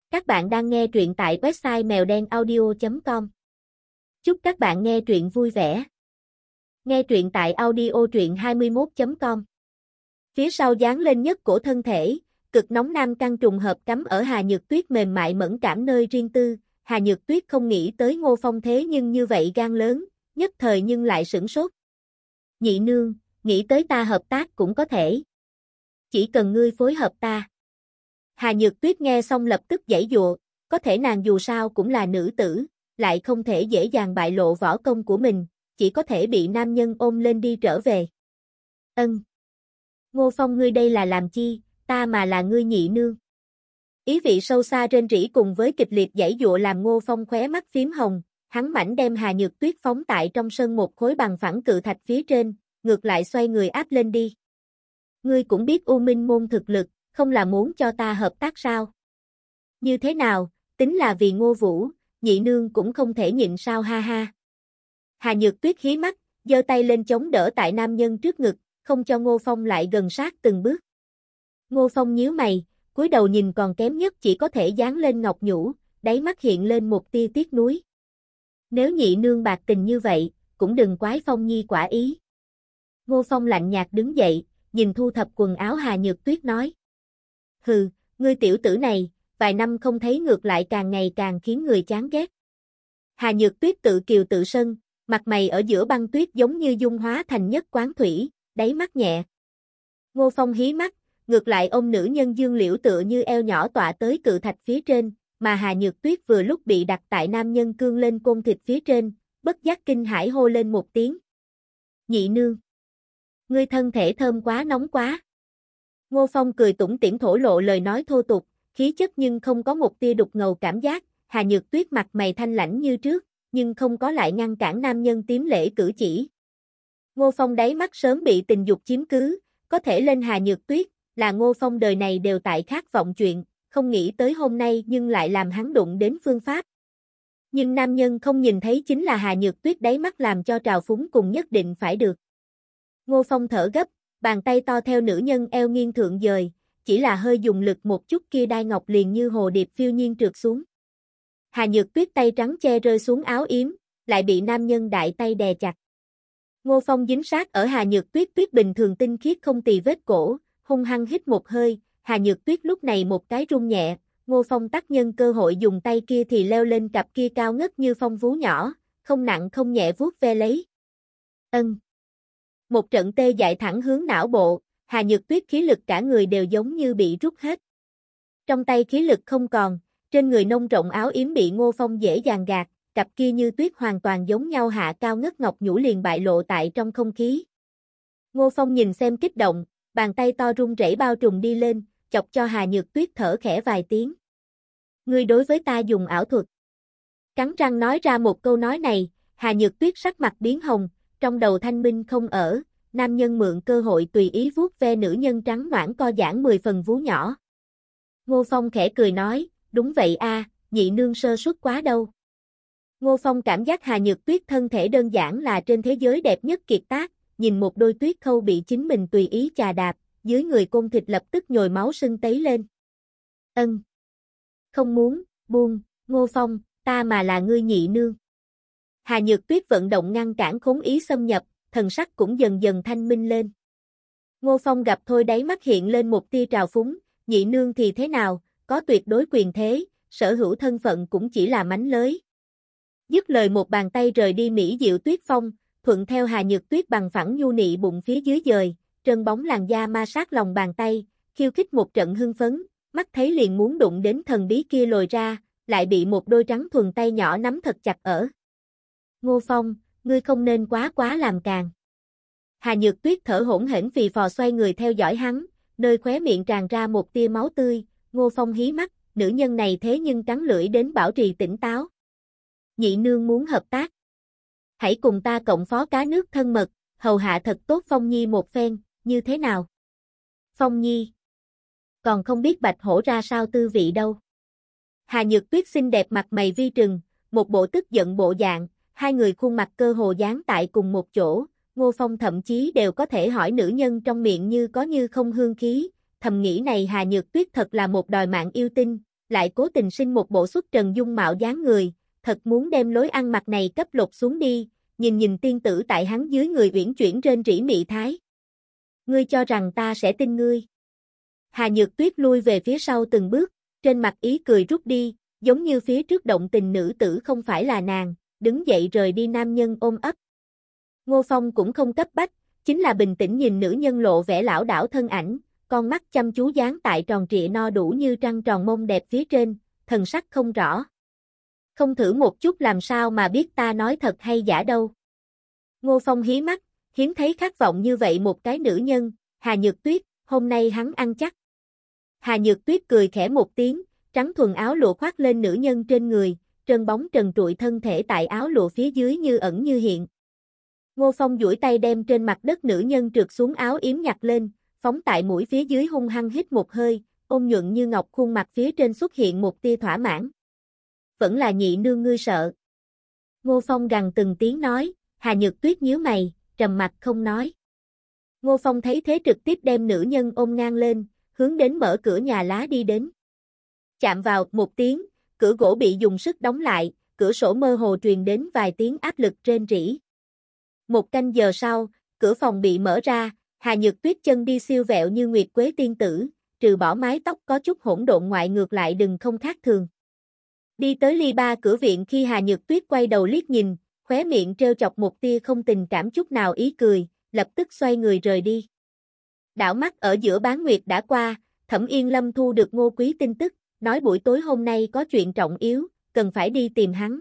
Các bạn đang nghe truyện tại website mèo đen audio.com. Chúc các bạn nghe truyện vui vẻ. Nghe truyện tại audio truyện21.com. Phía sau dán lên nhất cổ thân thể, cực nóng nam căn trùng hợp cắm ở Hà Nhược Tuyết mềm mại mẫn cảm nơi riêng tư. Hà Nhược Tuyết không nghĩ tới Ngô Phong thế nhưng như vậy gan lớn, nhất thời nhưng lại sửng sốt. Nhị nương, nghĩ tới ta hợp tác cũng có thể. Chỉ cần ngươi phối hợp ta. Hà Nhược Tuyết nghe xong lập tức giãy giụa, có thể nàng dù sao cũng là nữ tử, lại không thể dễ dàng bại lộ võ công của mình, chỉ có thể bị nam nhân ôm lên đi trở về. Ân. Ngô Phong ngươi đây là làm chi, ta mà là ngươi nhị nương. Ý vị sâu xa rên rỉ cùng với kịch liệt giãy giụa làm Ngô Phong khóe mắt phím hồng, hắn mảnh đem Hà Nhược Tuyết phóng tại trong sân một khối bằng phẳng cự thạch phía trên, ngược lại xoay người áp lên đi. Ngươi cũng biết U Minh môn thực lực, không là muốn cho ta hợp tác sao? Như thế nào, tính là vì Ngô Vũ, nhị nương cũng không thể nhịn sao ha ha. Hà Nhược Tuyết hí mắt, giơ tay lên chống đỡ tại nam nhân trước ngực, không cho Ngô Phong lại gần sát từng bước. Ngô Phong nhíu mày, cúi đầu nhìn còn kém nhất chỉ có thể dán lên ngọc nhũ, đáy mắt hiện lên một tia tiếc nuối. Nếu nhị nương bạc tình như vậy, cũng đừng quái Phong nhi quả ý. Ngô Phong lạnh nhạt đứng dậy, nhìn thu thập quần áo Hà Nhược Tuyết nói. Hừ, ngươi tiểu tử này, vài năm không thấy ngược lại càng ngày càng khiến người chán ghét. Hà Nhược Tuyết tự kiều tự sân, mặt mày ở giữa băng tuyết giống như dung hóa thành nhất quán thủy, đáy mắt nhẹ. Ngô Phong hí mắt, ngược lại ôm nữ nhân dương liễu tựa như eo nhỏ tọa tới cự thạch phía trên, mà Hà Nhược Tuyết vừa lúc bị đặt tại nam nhân cương lên côn thịt phía trên, bất giác kinh hãi hô lên một tiếng. Nhị nương! Ngươi thân thể thơm quá nóng quá! Ngô Phong cười tủm tỉm thổ lộ lời nói thô tục, khí chất nhưng không có một tia đục ngầu cảm giác, Hà Nhược Tuyết mặt mày thanh lãnh như trước, nhưng không có lại ngăn cản nam nhân tiếm lễ cử chỉ. Ngô Phong đáy mắt sớm bị tình dục chiếm cứ, có thể lên Hà Nhược Tuyết, là Ngô Phong đời này đều tại khát vọng chuyện, không nghĩ tới hôm nay nhưng lại làm hắn đụng đến phương pháp. Nhưng nam nhân không nhìn thấy chính là Hà Nhược Tuyết đáy mắt làm cho trào phúng cùng nhất định phải được. Ngô Phong thở gấp, bàn tay to theo nữ nhân eo nghiêng thượng dời, chỉ là hơi dùng lực một chút kia đai ngọc liền như hồ điệp phiêu nhiên trượt xuống. Hà Nhược Tuyết tay trắng che rơi xuống áo yếm, lại bị nam nhân đại tay đè chặt. Ngô Phong dính sát ở Hà Nhược Tuyết tuyết bình thường tinh khiết không tì vết cổ, hung hăng hít một hơi, Hà Nhược Tuyết lúc này một cái rung nhẹ, Ngô Phong tắc nhân cơ hội dùng tay kia thì leo lên cặp kia cao ngất như phong vú nhỏ, không nặng không nhẹ vuốt ve lấy. Ân. Một trận tê dại thẳng hướng não bộ, Hà Nhược Tuyết khí lực cả người đều giống như bị rút hết. Trong tay khí lực không còn, trên người nông rộng áo yếm bị Ngô Phong dễ dàng gạt, cặp kia như tuyết hoàn toàn giống nhau hạ cao ngất ngọc nhũ liền bại lộ tại trong không khí. Ngô Phong nhìn xem kích động, bàn tay to run rẩy bao trùm đi lên, chọc cho Hà Nhược Tuyết thở khẽ vài tiếng. Ngươi đối với ta dùng ảo thuật. Cắn răng nói ra một câu nói này, Hà Nhược Tuyết sắc mặt biến hồng, trong đầu thanh minh không ở, nam nhân mượn cơ hội tùy ý vuốt ve nữ nhân trắng noãn co giãn 10 phần vú nhỏ. Ngô Phong khẽ cười nói, đúng vậy a, nhị nương sơ suất quá đâu. Ngô Phong cảm giác Hà Nhược Tuyết thân thể đơn giản là trên thế giới đẹp nhất kiệt tác, nhìn một đôi tuyết khâu bị chính mình tùy ý chà đạp, dưới người côn thịt lập tức nhồi máu sưng tấy lên. Ân. Không muốn, buông, Ngô Phong, ta mà là ngươi nhị nương. Hà Nhược Tuyết vận động ngăn cản khốn ý xâm nhập, thần sắc cũng dần dần thanh minh lên. Ngô Phong gặp thôi đáy mắt hiện lên một tia trào phúng, nhị nương thì thế nào, có tuyệt đối quyền thế, sở hữu thân phận cũng chỉ là mánh lới. Dứt lời một bàn tay rời đi mỹ diệu tuyết phong, thuận theo Hà Nhược Tuyết bằng phẳng nhu nị bụng phía dưới dời, trơn bóng làn da ma sát lòng bàn tay, khiêu khích một trận hưng phấn, mắt thấy liền muốn đụng đến thần bí kia lồi ra, lại bị một đôi trắng thuần tay nhỏ nắm thật chặt ở. Ngô Phong, ngươi không nên quá làm càng. Hà Nhược Tuyết thở hổn hển phì phò xoay người theo dõi hắn, nơi khóe miệng tràn ra một tia máu tươi, Ngô Phong hí mắt, nữ nhân này thế nhưng cắn lưỡi đến bảo trì tỉnh táo. Nhị nương muốn hợp tác. Hãy cùng ta cộng phó cá nước thân mật, hầu hạ thật tốt Phong Nhi một phen, như thế nào? Phong Nhi. Còn không biết bạch hổ ra sao tư vị đâu. Hà Nhược Tuyết xinh đẹp mặt mày vi trừng, một bộ tức giận bộ dạng, hai người khuôn mặt cơ hồ dán tại cùng một chỗ, Ngô Phong thậm chí đều có thể hỏi nữ nhân trong miệng như có như không hương khí, thầm nghĩ này Hà Nhược Tuyết thật là một đòi mạng yêu tinh, lại cố tình sinh một bộ xuất trần dung mạo dáng người, thật muốn đem lối ăn mặc này cấp lột xuống đi, nhìn tiên tử tại hắn dưới người uyển chuyển rên rỉ mị thái. Ngươi cho rằng ta sẽ tin ngươi? Hà Nhược Tuyết lui về phía sau từng bước, trên mặt ý cười rút đi, giống như phía trước động tình nữ tử không phải là nàng, đứng dậy rời đi nam nhân ôm ấp. Ngô Phong cũng không cấp bách, chính là bình tĩnh nhìn nữ nhân lộ vẻ lão đảo thân ảnh, con mắt chăm chú dán tại tròn trịa no đủ như trăng tròn mông đẹp phía trên, thần sắc không rõ. Không thử một chút làm sao mà biết ta nói thật hay giả đâu. Ngô Phong hí mắt, hiếm thấy khát vọng như vậy một cái nữ nhân, Hà Nhược Tuyết, hôm nay hắn ăn chắc. Hà Nhược Tuyết cười khẽ một tiếng, trắng thuần áo lụa khoác lên nữ nhân trên người, trơn bóng trần trụi thân thể tại áo lụa phía dưới như ẩn như hiện. Ngô Phong duỗi tay đem trên mặt đất nữ nhân trượt xuống áo yếm nhặt lên, phóng tại mũi phía dưới hung hăng hít một hơi, ôn nhuận như ngọc khuôn mặt phía trên xuất hiện một tia thỏa mãn. Vẫn là nhị nương ngươi sợ. Ngô Phong gằn từng tiếng nói, Hà Nhược Tuyết nhíu mày, trầm mặt không nói. Ngô Phong thấy thế trực tiếp đem nữ nhân ôm ngang lên, hướng đến mở cửa nhà lá đi đến. Chạm vào một tiếng, cửa gỗ bị dùng sức đóng lại, cửa sổ mơ hồ truyền đến vài tiếng áp lực rên rỉ. Một canh giờ sau, cửa phòng bị mở ra, Hà Nhược Tuyết chân đi siêu vẹo như nguyệt quế tiên tử, trừ bỏ mái tóc có chút hỗn độn ngoại ngược lại đừng không khác thường. Đi tới ly ba cửa viện khi Hà Nhược Tuyết quay đầu liếc nhìn, khóe miệng trêu chọc một tia không tình cảm chút nào ý cười, lập tức xoay người rời đi. Đảo mắt ở giữa bán nguyệt đã qua, Thẩm Yên Lâm thu được Ngô Quý tin tức, nói buổi tối hôm nay có chuyện trọng yếu, cần phải đi tìm hắn.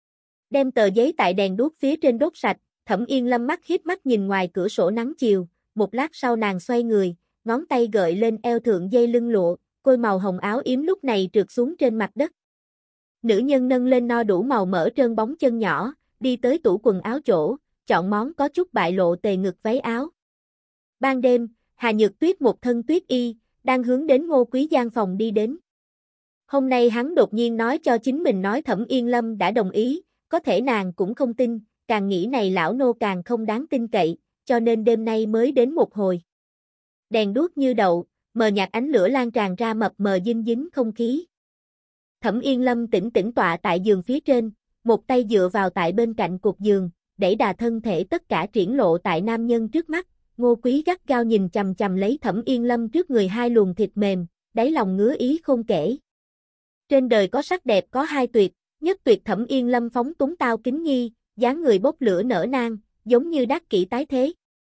Đem tờ giấy tại đèn đuốc phía trên đốt sạch, Thẩm Yên Lâm mắt híp mắt nhìn ngoài cửa sổ nắng chiều, một lát sau nàng xoay người, ngón tay gợi lên eo thượng dây lưng lụa, côi màu hồng áo yếm lúc này trượt xuống trên mặt đất. Nữ nhân nâng lên no đủ màu mỡ trơn bóng chân nhỏ, đi tới tủ quần áo chỗ, chọn món có chút bại lộ tề ngực váy áo. Ban đêm, Hà Nhược Tuyết một thân tuyết y, đang hướng đến Ngô Quý gian phòng đi đến. Hôm nay hắn đột nhiên nói cho chính mình nói Thẩm Yên Lâm đã đồng ý, có thể nàng cũng không tin, càng nghĩ này lão nô càng không đáng tin cậy, cho nên đêm nay mới đến một hồi. Đèn đuốc như đậu, mờ nhạt ánh lửa lan tràn ra mập mờ dinh dính không khí. Thẩm Yên Lâm tĩnh tĩnh tọa tại giường phía trên, một tay dựa vào tại bên cạnh cột giường, đẩy đà thân thể tất cả triển lộ tại nam nhân trước mắt. Ngô Quý gắt gao nhìn chằm chằm lấy Thẩm Yên Lâm trước người hai luồng thịt mềm, đáy lòng ngứa ý không kể. Trên đời có sắc đẹp có hai tuyệt, nhất tuyệt Thẩm Yên Lâm phóng túng tao kính nhi, dáng người bốc lửa nở nang, giống như đắc kỷ tái thế.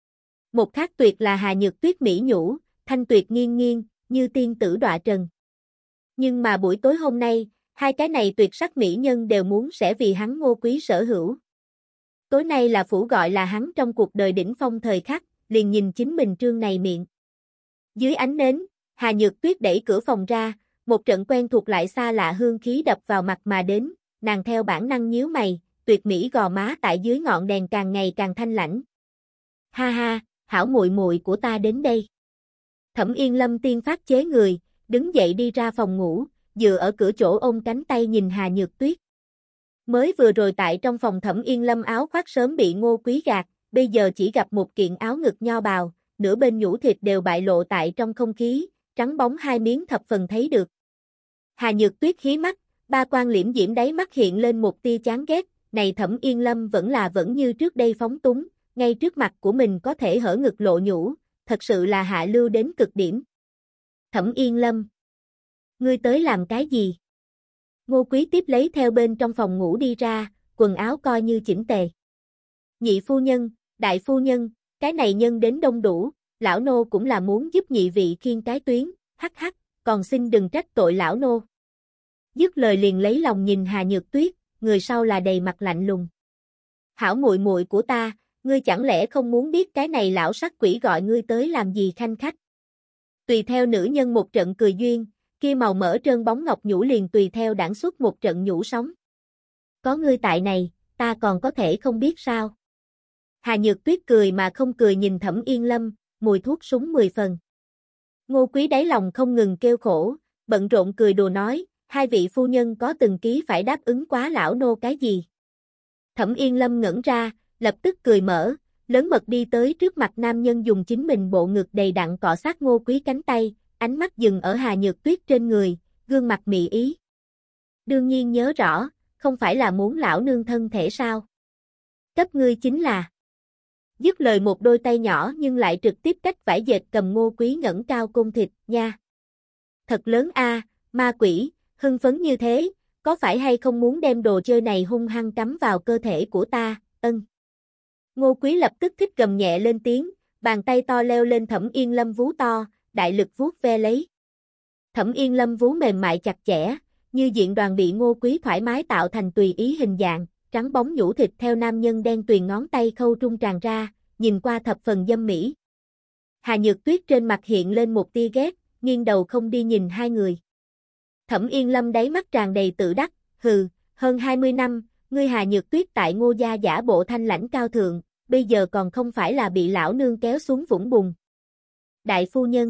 Một khác tuyệt là Hà Nhược Tuyết mỹ nhũ, thanh tuyệt nghiêng nghiêng, như tiên tử đọa trần. Nhưng mà buổi tối hôm nay, hai cái này tuyệt sắc mỹ nhân đều muốn sẽ vì hắn Ngô Quý sở hữu. Tối nay là phủ gọi là hắn trong cuộc đời đỉnh phong thời khắc, liền nhìn chính mình trương này miệng. Dưới ánh nến, Hà Nhược Tuyết đẩy cửa phòng ra, một trận quen thuộc lại xa lạ hương khí đập vào mặt mà đến, nàng theo bản năng nhíu mày, tuyệt mỹ gò má tại dưới ngọn đèn càng ngày càng thanh lãnh. Ha ha, hảo muội muội của ta đến đây. Thẩm Yên Lâm tiên phát chế người, đứng dậy đi ra phòng ngủ, dựa ở cửa chỗ ôm cánh tay nhìn Hà Nhược Tuyết. Mới vừa rồi tại trong phòng Thẩm Yên Lâm áo khoác sớm bị Ngô Quý gạt, bây giờ chỉ gặp một kiện áo ngực nho bào, nửa bên nhũ thịt đều bại lộ tại trong không khí, trắng bóng hai miếng thập phần thấy được. Hà Nhược Tuyết hí mắt, ba quan liễm diễm đáy mắt hiện lên một tia chán ghét, này Thẩm Yên Lâm vẫn như trước đây phóng túng, ngay trước mặt của mình có thể hở ngực lộ nhũ, thật sự là hạ lưu đến cực điểm. Thẩm Yên Lâm, ngươi tới làm cái gì? Ngô Quý tiếp lấy theo bên trong phòng ngủ đi ra, quần áo coi như chỉnh tề. Nhị phu nhân, đại phu nhân, cái này nhân đến đông đủ, lão nô cũng là muốn giúp nhị vị khiêng cái tuyến, hắc hắc, còn xin đừng trách tội lão nô. Dứt lời liền lấy lòng nhìn Hà Nhược Tuyết, người sau là đầy mặt lạnh lùng. Hảo muội muội của ta, ngươi chẳng lẽ không muốn biết cái này lão sắc quỷ gọi ngươi tới làm gì khanh khách? Tùy theo nữ nhân một trận cười duyên, kia màu mỡ trơn bóng ngọc nhũ liền tùy theo đãng xuất một trận nhũ sóng. Có ngươi tại này, ta còn có thể không biết sao? Hà Nhược Tuyết cười mà không cười nhìn Thẩm Yên Lâm, mùi thuốc súng 10 phần. Ngô Quý đáy lòng không ngừng kêu khổ, bận rộn cười đùa nói, hai vị phu nhân có từng ký phải đáp ứng quá lão nô cái gì? Thẩm Yên Lâm ngẩn ra, lập tức cười mở, lớn mật đi tới trước mặt nam nhân dùng chính mình bộ ngực đầy đặn cọ sát Ngô Quý cánh tay, ánh mắt dừng ở Hà Nhược Tuyết trên người, gương mặt mị ý. Đương nhiên nhớ rõ, không phải là muốn lão nương thân thể sao? Cấp ngươi chính là. Dứt lời một đôi tay nhỏ nhưng lại trực tiếp cách vải dệt cầm Ngô Quý ngẩng cao côn thịt, nha. Thật lớn a, ma quỷ, hưng phấn như thế, có phải hay không muốn đem đồ chơi này hung hăng cắm vào cơ thể của ta, ân. Ngô Quý lập tức thích gầm nhẹ lên tiếng, bàn tay to leo lên Thẩm Yên Lâm vú to, đại lực vuốt ve lấy. Thẩm Yên Lâm vú mềm mại chặt chẽ, như diện đoàn bị Ngô Quý thoải mái tạo thành tùy ý hình dạng, trắng bóng nhũ thịt theo nam nhân đen tuyền ngón tay khâu trung tràn ra, nhìn qua thập phần dâm mỹ. Hà Nhược Tuyết trên mặt hiện lên một tia ghét, nghiêng đầu không đi nhìn hai người. Thẩm Yên Lâm đáy mắt tràn đầy tự đắc, hừ, hơn 20 năm, ngươi Hà Nhược Tuyết tại Ngô gia giả bộ thanh lãnh cao thượng, bây giờ còn không phải là bị lão nương kéo xuống vũng bùn. Đại phu nhân.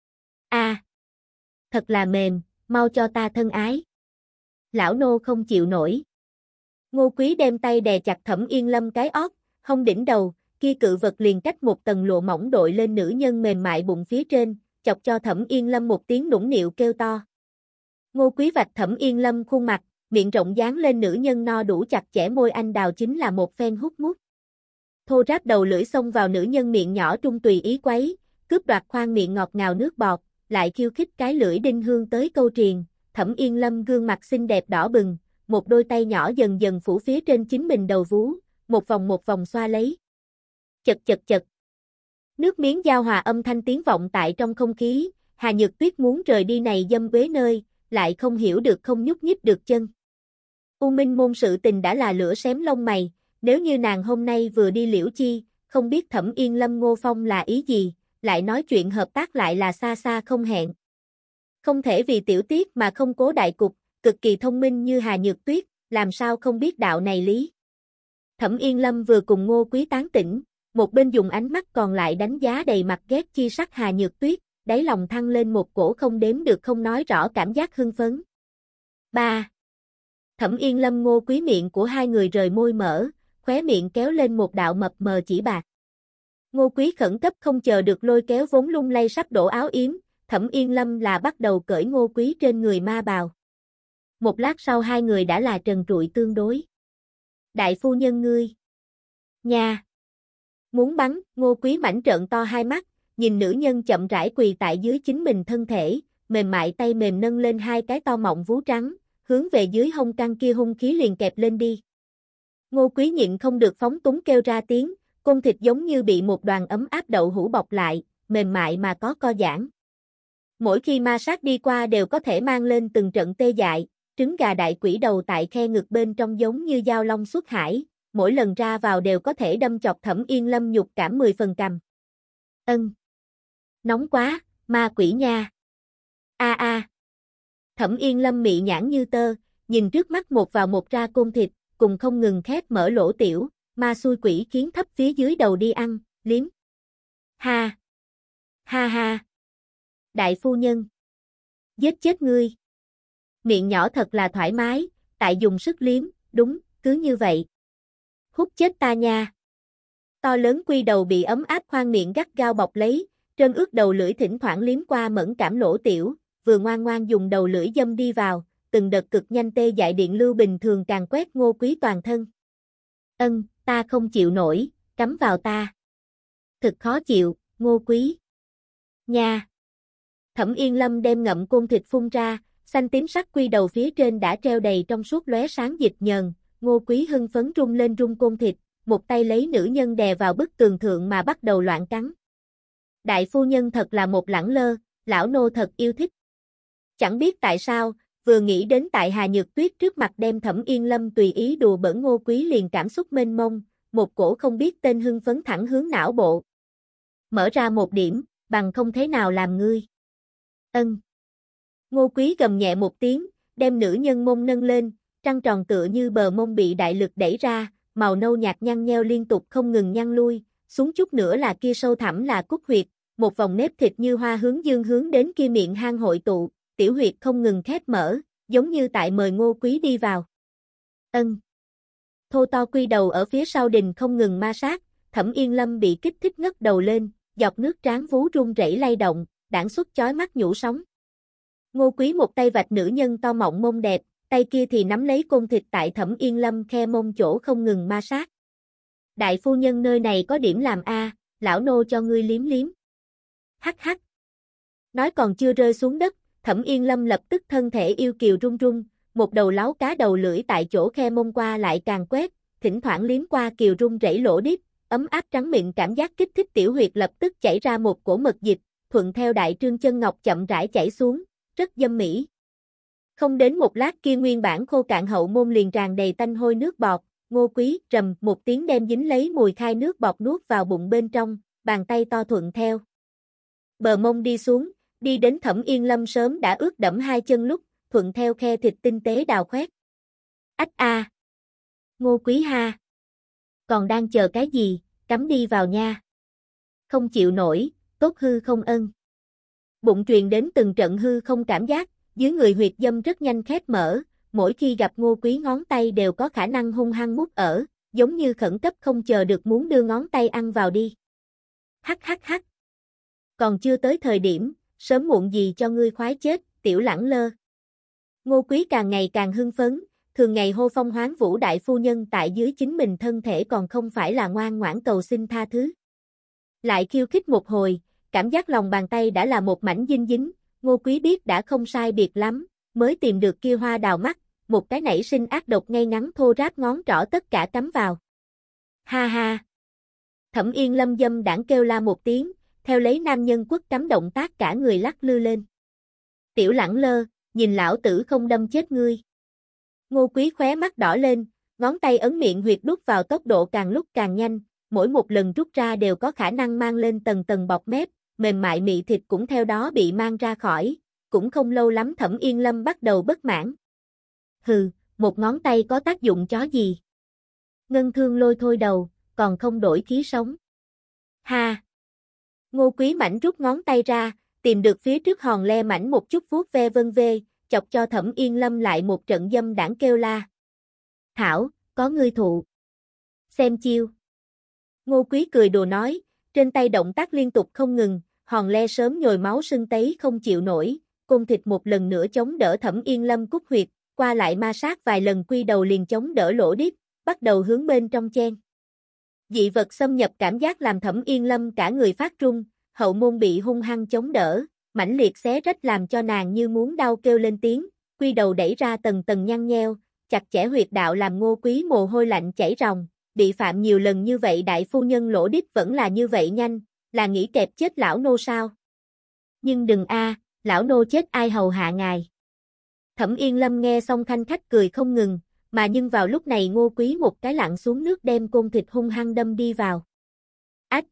A, thật là mềm, mau cho ta thân ái. Lão nô không chịu nổi. Ngô Quý đem tay đè chặt Thẩm Yên Lâm cái ót, hông đỉnh đầu, kia cự vật liền cách một tầng lụa mỏng đội lên nữ nhân mềm mại bụng phía trên, chọc cho Thẩm Yên Lâm một tiếng nũng nịu kêu to. Ngô Quý vạch Thẩm Yên Lâm khuôn mặt, miệng rộng dán lên nữ nhân no đủ chặt chẽ môi anh đào chính là một phen hút mút. Thô ráp đầu lưỡi xông vào nữ nhân miệng nhỏ trung tùy ý quấy, cướp đoạt khoang miệng ngọt ngào nước bọt, lại khiêu khích cái lưỡi đinh hương tới câu triền. Thẩm Yên Lâm gương mặt xinh đẹp đỏ bừng, một đôi tay nhỏ dần dần phủ phía trên chính mình đầu vú, một vòng xoa lấy. Chật chật chật. Nước miếng giao hòa âm thanh tiếng vọng tại trong không khí, Hà Nhược Tuyết muốn rời đi này dâm quế nơi, lại không hiểu được không nhúc nhích được chân. U Minh môn sự tình đã là lửa xém lông mày, nếu như nàng hôm nay vừa đi Liễu Chi, không biết Thẩm Yên Lâm Ngô Phong là ý gì, lại nói chuyện hợp tác lại là xa xa không hẹn. Không thể vì tiểu tiết mà không cố đại cục, cực kỳ thông minh như Hà Nhược Tuyết, làm sao không biết đạo này lý. Thẩm Yên Lâm vừa cùng Ngô Quý tán tỉnh, một bên dùng ánh mắt còn lại đánh giá đầy mặt ghét chi sắc Hà Nhược Tuyết, đáy lòng thăng lên một cổ không đếm được không nói rõ cảm giác hưng phấn. 3. Thẩm Yên Lâm Ngô Quý miệng của hai người rời môi mở, khóe miệng kéo lên một đạo mập mờ chỉ bạc. Ngô Quý khẩn cấp không chờ được lôi kéo vốn lung lay sắp đổ áo yếm, Thẩm Yên Lâm là bắt đầu cởi Ngô Quý trên người ma bào. Một lát sau hai người đã là trần trụi tương đối. Đại phu nhân ngươi. Nha. Muốn bắn, Ngô Quý mảnh trợn to hai mắt, nhìn nữ nhân chậm rãi quỳ tại dưới chính mình thân thể, mềm mại tay mềm nâng lên hai cái to mọng vú trắng, hướng về dưới hông căng kia hung khí liền kẹp lên đi. Ngô Quý nhịn không được phóng túng kêu ra tiếng, côn thịt giống như bị một đoàn ấm áp đậu hũ bọc lại, mềm mại mà có co giãn. Mỗi khi ma sát đi qua đều có thể mang lên từng trận tê dại, trứng gà đại quỷ đầu tại khe ngực bên trong giống như dao long xuất hải, mỗi lần ra vào đều có thể đâm chọc Thẩm Yên Lâm nhục cảm 10 phần cầm. Ân. Nóng quá, ma quỷ nha. A a. Thẩm Yên Lâm mị nhãn như tơ, nhìn trước mắt một vào một ra côn thịt, cùng không ngừng khép mở lỗ tiểu, ma xui quỷ khiến thấp phía dưới đầu đi ăn, liếm. Ha. Ha ha. Đại phu nhân. Giết chết ngươi. Miệng nhỏ thật là thoải mái, tại dùng sức liếm, đúng, cứ như vậy. Hút chết ta nha. To lớn quy đầu bị ấm áp khoang miệng gắt gao bọc lấy, trơn ướt đầu lưỡi thỉnh thoảng liếm qua mẫn cảm lỗ tiểu, vừa ngoan ngoan dùng đầu lưỡi dâm đi vào, từng đợt cực nhanh tê dại điện lưu bình thường càng quét Ngô Quý toàn thân. Ân, ta không chịu nổi, cắm vào ta. Thực khó chịu, Ngô Quý. Nha. Thẩm Yên Lâm đem ngậm côn thịt phun ra, xanh tím sắc quy đầu phía trên đã treo đầy trong suốt lóe sáng dịch nhờn, Ngô Quý hưng phấn rung lên rung côn thịt, một tay lấy nữ nhân đè vào bức tường thượng mà bắt đầu loạn cắn. Đại phu nhân thật là một lẳng lơ, lão nô thật yêu thích. Chẳng biết tại sao, vừa nghĩ đến tại Hà Nhược Tuyết trước mặt đem Thẩm Yên Lâm tùy ý đùa bỡn Ngô Quý liền cảm xúc mênh mông, một cổ không biết tên hưng phấn thẳng hướng não bộ. Mở ra một điểm, bằng không thế nào làm ngươi. Ân. Ngô Quý gầm nhẹ một tiếng, đem nữ nhân mông nâng lên, trăng tròn tựa như bờ mông bị đại lực đẩy ra, màu nâu nhạt nhăn nheo liên tục không ngừng nhăn lui, xuống chút nữa là kia sâu thẳm là cúc huyệt, một vòng nếp thịt như hoa hướng dương hướng đến kia miệng hang hội tụ, tiểu huyệt không ngừng khép mở, giống như tại mời Ngô Quý đi vào. Ân. Thô to quy đầu ở phía sau đình không ngừng ma sát, Thẩm Yên Lâm bị kích thích ngất đầu lên, dọc nước trán vú run rẩy lay động, đãng xuất chói mắt nhũ sóng. Ngô Quý một tay vạch nữ nhân to mọng mông đẹp, tay kia thì nắm lấy côn thịt tại Thẩm Yên Lâm khe mông chỗ không ngừng ma sát. Đại phu nhân nơi này có điểm làm a, lão nô cho ngươi liếm liếm. Hắc hắc. Nói còn chưa rơi xuống đất, Thẩm Yên Lâm lập tức thân thể yêu kiều run run, một đầu láo cá đầu lưỡi tại chỗ khe mông qua lại càng quét, thỉnh thoảng liếm qua kiều run rẩy lỗ điếp, ấm áp trắng mịn cảm giác kích thích tiểu huyệt lập tức chảy ra một cổ mật dịch, thuận theo đại trương chân ngọc chậm rãi chảy xuống, rất dâm mỹ. Không đến một lát kia nguyên bản khô cạn hậu môn liền tràn đầy tanh hôi nước bọt, Ngô Quý rầm một tiếng đem dính lấy mùi khai nước bọt nuốt vào bụng bên trong, bàn tay to thuận theo. Bờ mông đi xuống, đi đến Thẩm Yên Lâm sớm đã ướt đẫm hai chân lúc, thuận theo khe thịt tinh tế đào khoét. Ách a! Ngô Quý ha! Còn đang chờ cái gì, cắm đi vào nha. Không chịu nổi, tốt hư không ân. Bụng truyền đến từng trận hư không cảm giác, dưới người huyệt dâm rất nhanh khép mở, mỗi khi gặp Ngô Quý ngón tay đều có khả năng hung hăng mút ở, giống như khẩn cấp không chờ được muốn đưa ngón tay ăn vào đi. Hắc hắc hắc. Còn chưa tới thời điểm, sớm muộn gì cho ngươi khoái chết, tiểu lẳng lơ. Ngô Quý càng ngày càng hưng phấn, thường ngày hô phong hoán vũ đại phu nhân tại dưới chính mình thân thể còn không phải là ngoan ngoãn cầu xin tha thứ. Lại khiêu khích một hồi, cảm giác lòng bàn tay đã là một mảnh dinh dính, Ngô Quý biết đã không sai biệt lắm, mới tìm được kia hoa đào mắt, một cái nảy sinh ác độc ngay ngắn thô ráp ngón trỏ tất cả cắm vào. Ha ha! Thẩm Yên Lâm dâm đãng kêu la một tiếng, theo lấy nam nhân quất cắm động tác cả người lắc lư lên. Tiểu lẳng lơ, nhìn lão tử không đâm chết ngươi. Ngô Quý khóe mắt đỏ lên, ngón tay ấn miệng huyệt đút vào tốc độ càng lúc càng nhanh, mỗi một lần rút ra đều có khả năng mang lên tầng tầng bọt mép, mềm mại mị thịt cũng theo đó bị mang ra khỏi, cũng không lâu lắm Thẩm Yên Lâm bắt đầu bất mãn. Hừ, một ngón tay có tác dụng chó gì? Ngân thương lôi thôi đầu, còn không đổi khí sống. Ha! Ngô Quý mảnh rút ngón tay ra, tìm được phía trước hòn le mảnh một chút vuốt ve vân vê, chọc cho Thẩm Yên Lâm lại một trận dâm đãng kêu la. Thảo, có ngươi thụ. Xem chiêu. Ngô Quý cười đùa nói, trên tay động tác liên tục không ngừng, hòn le sớm nhồi máu sưng tấy không chịu nổi, côn thịt một lần nữa chống đỡ Thẩm Yên Lâm cút huyệt, qua lại ma sát vài lần quy đầu liền chống đỡ lỗ điếp, bắt đầu hướng bên trong chen. Dị vật xâm nhập cảm giác làm Thẩm Yên Lâm cả người phát run, hậu môn bị hung hăng chống đỡ, mãnh liệt xé rách làm cho nàng như muốn đau kêu lên tiếng, quy đầu đẩy ra tầng tầng nhăn nheo, chặt chẽ huyệt đạo làm Ngô Quý mồ hôi lạnh chảy ròng, bị phạm nhiều lần như vậy đại phu nhân lỗ điếp vẫn là như vậy nhanh, là nghĩ kẹp chết lão nô sao? Nhưng đừng a, lão nô chết ai hầu hạ ngài. Thẩm Yên Lâm nghe xong khanh khách cười không ngừng, mà nhưng vào lúc này Ngô Quý một cái lặn xuống nước đem côn thịt hung hăng đâm đi vào. Ách!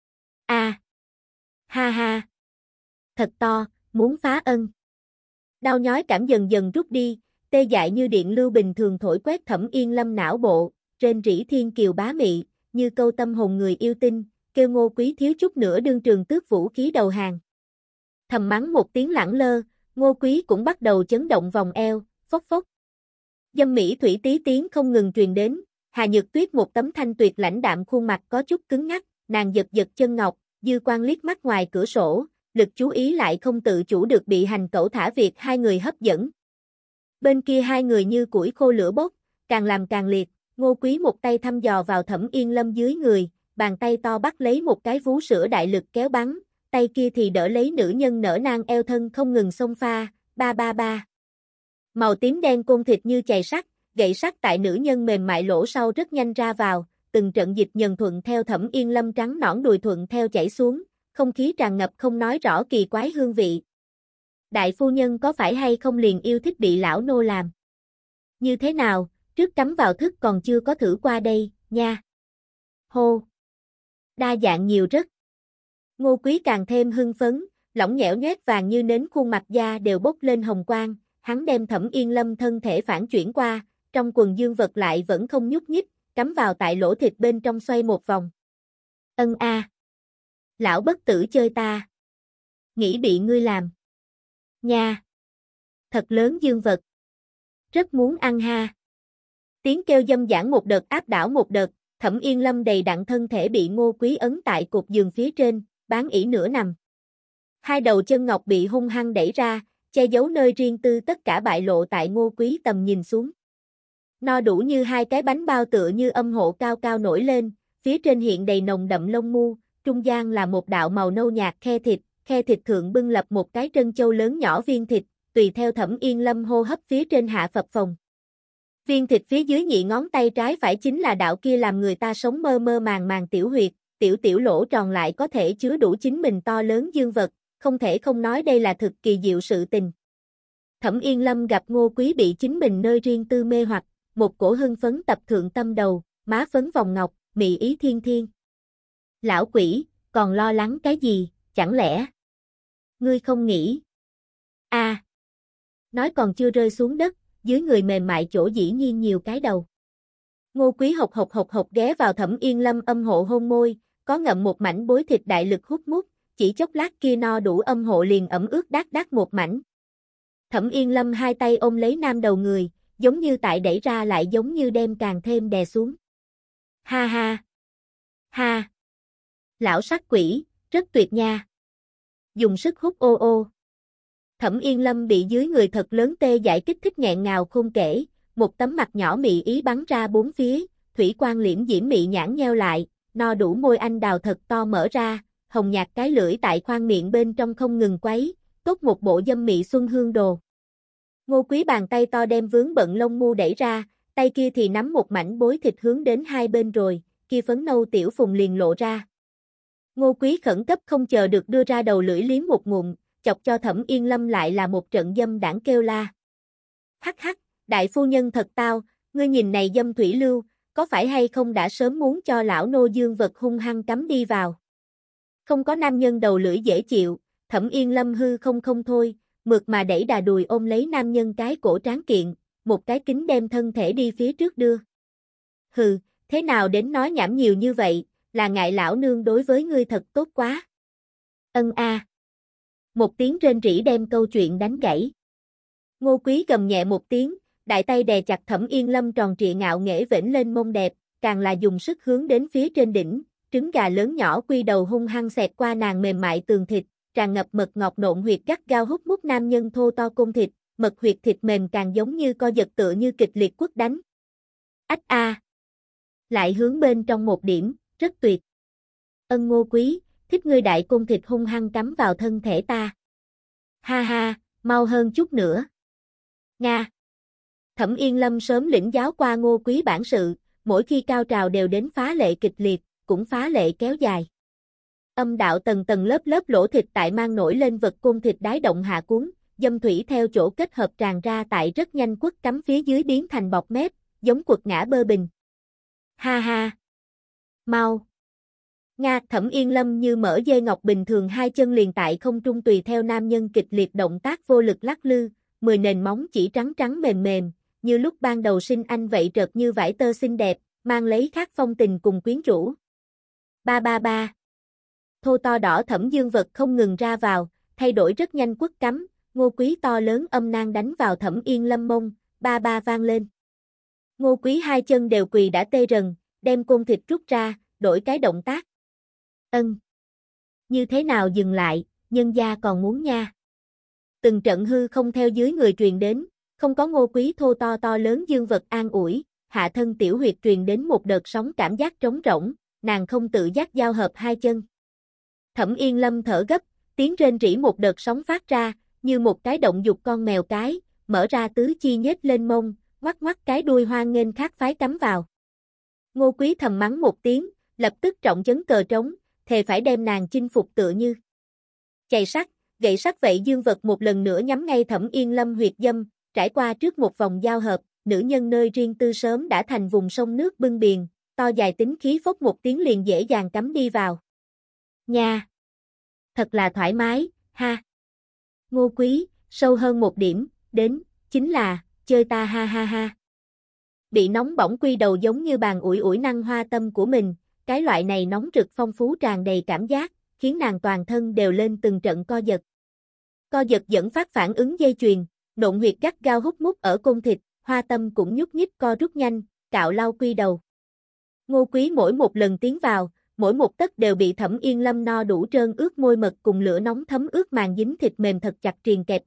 A! Ha ha! Thật to, muốn phá ân. Đau nhói cảm dần dần rút đi, tê dại như điện lưu bình thường thổi quét Thẩm Yên Lâm não bộ, rên rỉ thiên kiều bá mị, như câu tâm hồn người yêu tinh, kêu Ngô Quý thiếu chút nữa đương trường tước vũ khí đầu hàng. Thầm mắng một tiếng lẳng lơ, Ngô Quý cũng bắt đầu chấn động vòng eo, phốc phốc. Dâm mỹ thủy tí tiếng không ngừng truyền đến, Hà Nhược Tuyết một tấm thanh tuyệt lãnh đạm khuôn mặt có chút cứng ngắc, nàng giật giật chân ngọc, dư quan liếc mắt ngoài cửa sổ, lực chú ý lại không tự chủ được bị hành cẩu thả việc hai người hấp dẫn. Bên kia hai người như củi khô lửa bốc, càng làm càng liệt, Ngô Quý một tay thăm dò vào Thẩm Yên Lâm dưới người, bàn tay to bắt lấy một cái vú sữa đại lực kéo bắn, tay kia thì đỡ lấy nữ nhân nở nang eo thân không ngừng xông pha, ba ba ba. Màu tím đen côn thịt như chày sắt, gậy sắt tại nữ nhân mềm mại lỗ sau rất nhanh ra vào, từng trận dịch nhần thuận theo Thẩm Yên Lâm trắng nõn đùi thuận theo chảy xuống, không khí tràn ngập không nói rõ kỳ quái hương vị. Đại phu nhân có phải hay không liền yêu thích bị lão nô làm? Như thế nào, trước cắm vào thức còn chưa có thử qua đây, nha. Hô! Đa dạng nhiều rất. Ngô Quý càng thêm hưng phấn, lỏng nhẽo nhoét vàng như nến khuôn mặt da đều bốc lên hồng quang, hắn đem Thẩm Yên Lâm thân thể phản chuyển qua, trong quần dương vật lại vẫn không nhúc nhích, cắm vào tại lỗ thịt bên trong xoay một vòng. Ân a. Lão bất tử chơi ta. Nghĩ bị ngươi làm. Nha. Thật lớn dương vật. Rất muốn ăn ha. Tiếng kêu dâm dãn một đợt áp đảo một đợt, Thẩm Yên Lâm đầy đặn thân thể bị Ngô Quý ấn tại cột giường phía trên, bán ỉ nửa nằm. Hai đầu chân ngọc bị hung hăng đẩy ra, che giấu nơi riêng tư tất cả bại lộ tại Ngô Quý tầm nhìn xuống. No đủ như hai cái bánh bao tựa như âm hộ cao cao nổi lên, phía trên hiện đầy nồng đậm lông mu, trung gian là một đạo màu nâu nhạt khe thịt thượng bưng lập một cái trân châu lớn nhỏ viên thịt, tùy theo Thẩm Yên Lâm hô hấp phía trên hạ phập phồng. Viên thịt phía dưới nhị ngón tay trái phải chính là đạo kia làm người ta sống mơ mơ màng màng tiểu huyệt, tiểu lỗ tròn lại có thể chứa đủ chính mình to lớn dương vật, không thể không nói đây là thực kỳ diệu sự tình. Thẩm Yên Lâm gặp Ngô Quý bị chính mình nơi riêng tư mê hoặc, một cổ hưng phấn tập thượng tâm đầu, má phấn vòng ngọc, mị ý thiên thiên. Lão quỷ, còn lo lắng cái gì, chẳng lẽ? Ngươi không nghĩ? Nói còn chưa rơi xuống đất, dưới người mềm mại chỗ dĩ nhiên nhiều cái đầu. Ngô Quý hộc ghé vào Thẩm Yên Lâm âm hộ hôn môi, có ngậm một mảnh bối thịt đại lực hút mút, chỉ chốc lát kia no đủ âm hộ liền ẩm ướt đát một mảnh. Thẩm Yên Lâm hai tay ôm lấy nam đầu người, giống như tại đẩy ra lại giống như đem càng thêm đè xuống. Ha ha! Ha! Lão sắc quỷ, rất tuyệt nha. Dùng sức hút ô ô. Thẩm Yên Lâm bị dưới người thật lớn tê dại kích thích nghẹn ngào không kể, một tấm mặt nhỏ mị ý bắn ra bốn phía, thủy quan liễm diễm mị nhãn nheo lại, no đủ môi anh đào thật to mở ra, hồng nhạt cái lưỡi tại khoang miệng bên trong không ngừng quấy, tốt một bộ dâm mị xuân hương đồ. Ngô Quý bàn tay to đem vướng bận lông mu đẩy ra, tay kia thì nắm một mảnh bối thịt hướng đến hai bên rồi, kia phấn nâu tiểu phùng liền lộ ra. Ngô Quý khẩn cấp không chờ được đưa ra đầu lưỡi liếm một ngụm, chọc cho Thẩm Yên Lâm lại là một trận dâm đảng kêu la. Hắc hắc, đại phu nhân thật tao, ngươi nhìn này dâm thủy lưu, có phải hay không đã sớm muốn cho lão nô dương vật hung hăng cắm đi vào. Không có nam nhân đầu lưỡi dễ chịu, Thẩm Yên Lâm hư không thôi, mượt mà đẩy đà đùi ôm lấy nam nhân cái cổ tráng kiện, một cái kính đem thân thể đi phía trước đưa. Hừ, thế nào đến nói nhảm nhiều như vậy, là ngại lão nương đối với ngươi thật tốt quá. Ân a. Một tiếng rên rỉ đem câu chuyện đánh gãy. Ngô Quý gầm nhẹ một tiếng, đại tay đè chặt Thẩm Yên Lâm tròn trịa ngạo nghễ vểnh lên mông đẹp, càng là dùng sức hướng đến phía trên đỉnh, trứng gà lớn nhỏ quy đầu hung hăng xẹt qua nàng mềm mại tường thịt, tràn ngập mật ngọt nộn huyệt gắt gao hút mút nam nhân thô to côn thịt, mật huyệt thịt mềm càng giống như co giật tựa như kịch liệt quất đánh. Ách a. Lại hướng bên trong một điểm, rất tuyệt. Ân Ngô Quý, thích ngươi đại côn thịt hung hăng cắm vào thân thể ta. Ha ha, mau hơn chút nữa. Nga. Thẩm Yên Lâm sớm lĩnh giáo qua Ngô Quý bản sự, mỗi khi cao trào đều đến phá lệ kịch liệt, cũng phá lệ kéo dài. Âm đạo tầng tầng lớp lỗ thịt tại mang nổi lên vật côn thịt đái động hạ cuốn, dâm thủy theo chỗ kết hợp tràn ra tại rất nhanh quất cắm phía dưới biến thành bọc mép, giống quật ngã bơ bình. Ha ha. Mau. Nga, Thẩm Yên Lâm như mở dây ngọc bình thường hai chân liền tại không trung tùy theo nam nhân kịch liệt động tác vô lực lắc lư, 10 nền móng chỉ trắng trắng mềm, như lúc ban đầu sinh anh vậy trợt như vải tơ xinh đẹp, mang lấy khác phong tình cùng quyến rũ. Ba. Thô to đỏ thẩm dương vật không ngừng ra vào, thay đổi rất nhanh quất cắm, Ngô Quý to lớn âm nang đánh vào Thẩm Yên Lâm mông, ba vang lên. Ngô Quý hai chân đều quỳ đã tê rần, đem côn thịt rút ra, đổi cái động tác. Ân. Như thế nào dừng lại, nhân gia còn muốn nha. Từng trận hư không theo dưới người truyền đến, không có Ngô Quý thô to lớn dương vật an ủi, hạ thân tiểu huyệt truyền đến một đợt sóng cảm giác trống rỗng, nàng không tự giác giao hợp hai chân. Thẩm Yên Lâm thở gấp, tiếng rên rỉ một đợt sóng phát ra, như một cái động dục con mèo cái, mở ra tứ chi nhếch lên mông, ngoắc cái đuôi hoan nghênh khác phái cắm vào. Ngô Quý thầm mắng một tiếng, lập tức trọng chấn cờ trống, thề phải đem nàng chinh phục tựa như chày sắt, gậy sắt vậy dương vật một lần nữa nhắm ngay Thẩm Yên Lâm huyệt dâm, trải qua trước một vòng giao hợp, nữ nhân nơi riêng tư sớm đã thành vùng sông nước bưng biền, to dài tính khí phốc một tiếng liền dễ dàng cắm đi vào. Nha! Thật là thoải mái, ha! Ngô Quý, sâu hơn một điểm, đến, chính là, chơi ta ha ha ha. Bị nóng bỏng quy đầu giống như bàn ủi năng hoa tâm của mình, cái loại này nóng rực phong phú tràn đầy cảm giác, khiến nàng toàn thân đều lên từng trận co giật. Co giật dẫn phát phản ứng dây chuyền, nộn huyệt gắt gao hút mút ở côn thịt, hoa tâm cũng nhúc nhích co rút nhanh, cạo lau quy đầu. Ngô Quý mỗi một lần tiến vào, mỗi một tấc đều bị Thẩm Yên Lâm no đủ trơn ướt môi mật cùng lửa nóng thấm ướt màng dính thịt mềm thật chặt triền kẹp chặt,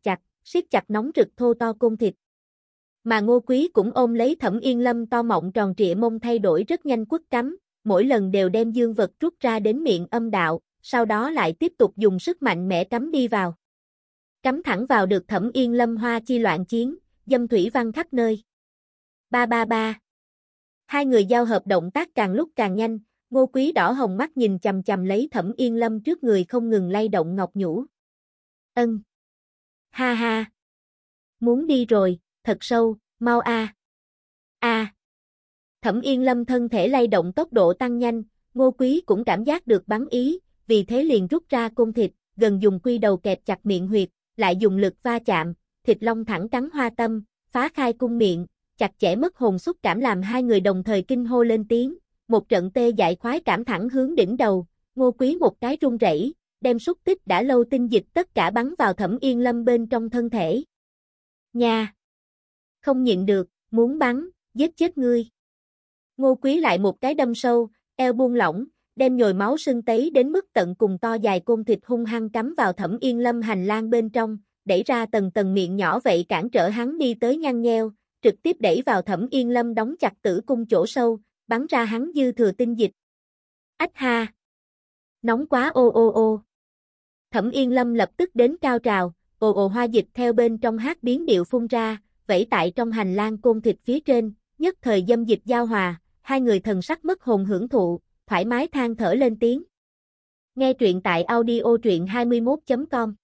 siết chặt nóng rực thô to côn thịt. Mà Ngô Quý cũng ôm lấy Thẩm Yên Lâm to mọng tròn trịa mông thay đổi rất nhanh quất cắm, mỗi lần đều đem dương vật rút ra đến miệng âm đạo, sau đó lại tiếp tục dùng sức mạnh mẽ cắm đi vào. Cắm thẳng vào được Thẩm Yên Lâm hoa chi loạn chiến, dâm thủy văng khắp nơi. Ba ba ba. Hai người giao hợp động tác càng lúc càng nhanh, Ngô Quý đỏ hồng mắt nhìn chằm chằm lấy Thẩm Yên Lâm trước người không ngừng lay động ngọc nhũ. Ân. Ha ha. Muốn đi rồi, thật sâu, mau a. A. Thẩm Yên Lâm thân thể lay động tốc độ tăng nhanh, Ngô Quý cũng cảm giác được bắn ý, vì thế liền rút ra côn thịt, gần dùng quy đầu kẹp chặt miệng huyệt, lại dùng lực va chạm, thịt long thẳng cắn hoa tâm, phá khai cung miệng, chặt chẽ mất hồn xúc cảm làm hai người đồng thời kinh hô lên tiếng, một trận tê dại khoái cảm thẳng hướng đỉnh đầu, Ngô Quý một cái run rẩy, đem xúc tích đã lâu tinh dịch tất cả bắn vào Thẩm Yên Lâm bên trong thân thể. Nha! Không nhịn được, muốn bắn, giết chết ngươi. Ngô Quý lại một cái đâm sâu, eo buông lỏng, đem nhồi máu sưng tấy đến mức tận cùng to dài côn thịt hung hăng cắm vào Thẩm Yên Lâm hành lang bên trong, đẩy ra tầng tầng miệng nhỏ vậy cản trở hắn đi tới nhăn nheo, trực tiếp đẩy vào Thẩm Yên Lâm đóng chặt tử cung chỗ sâu, bắn ra hắn dư thừa tinh dịch. Ách ha! Nóng quá ô ô ô! Thẩm Yên Lâm lập tức đến cao trào, ồ ồ hoa dịch theo bên trong hát biến điệu phun ra, vẫy tại trong hành lang côn thịt phía trên, nhất thời dâm dịch giao hòa, hai người thần sắc mất hồn hưởng thụ, thoải mái than thở lên tiếng. Nghe truyện tại audio truyện 21.com